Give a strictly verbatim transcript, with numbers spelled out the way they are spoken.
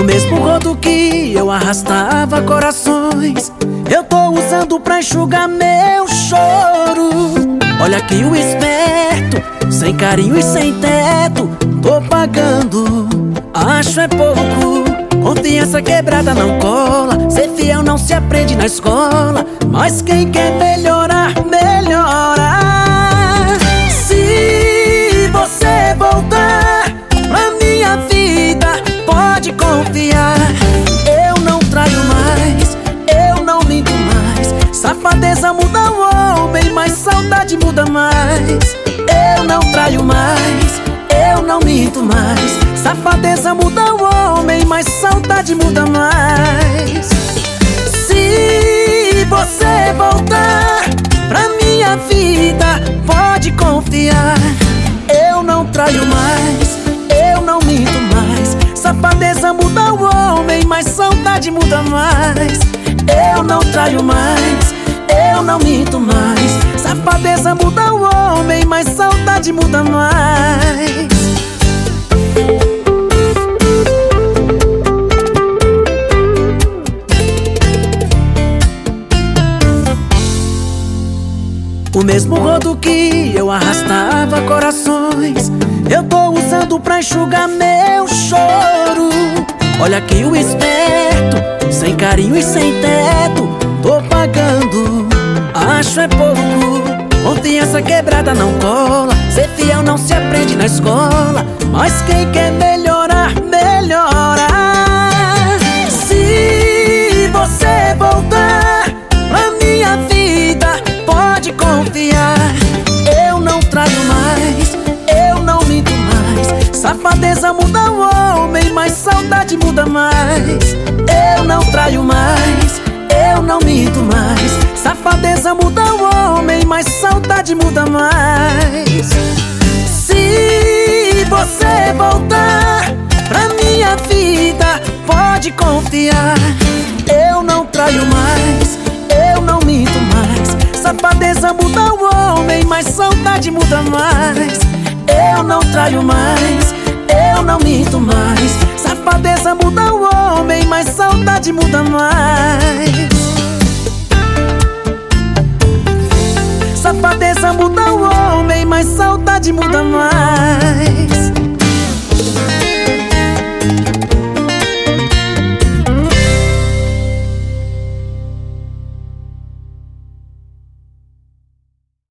O mesmo rodo que eu arrastava corações, eu tô usando pra enxugar meu choro. Olha aqui o esperto, sem carinho e sem teto, tô pagando, acho é pouco. Confiança quebrada não cola, ser fiel não se aprende na escola, mas quem quer melhorar, melhora. Se você voltar pra minha vida, pode confiar, eu não traio mais, eu não minto mais. Safadeza muda o homem, mas saudade muda mais. Eu não traio mais, eu não minto mais. Safadeza muda o homem, mas saudade muda mais. Se você voltar pra minha vida, pode confiar, eu não traio mais, eu não minto mais. Safadeza muda o homem, mas saudade muda mais. Eu não traio mais, eu não minto mais. Safadeza muda o homem, mas saudade muda mais. O mesmo rodo que eu arrastava corações, eu tô usando pra enxugar meu choro. Olha aqui o esperto, sem carinho e sem teto, tô pagando, acho é pouco. Confiança quebrada não cola, ser fiel não se aprende na escola, mas quem quer melhorar, melhora. Se você voltar pra minha vida, pode confiar, eu não traio mais, eu não minto mais. Safadeza muda o homem, mas saudade muda mais. Eu não traio mais, eu não minto mais. Safadeza muda o homem, mas saudade muda mais. Se você voltar pra minha vida, pode confiar, eu não traio mais, eu não minto mais. Safadeza muda o homem, mas saudade muda mais. Eu não traio mais, eu não minto mais. Safadeza muda o homem, mas saudade muda mais. Safadeza muda o homem, mas saudade muda mais.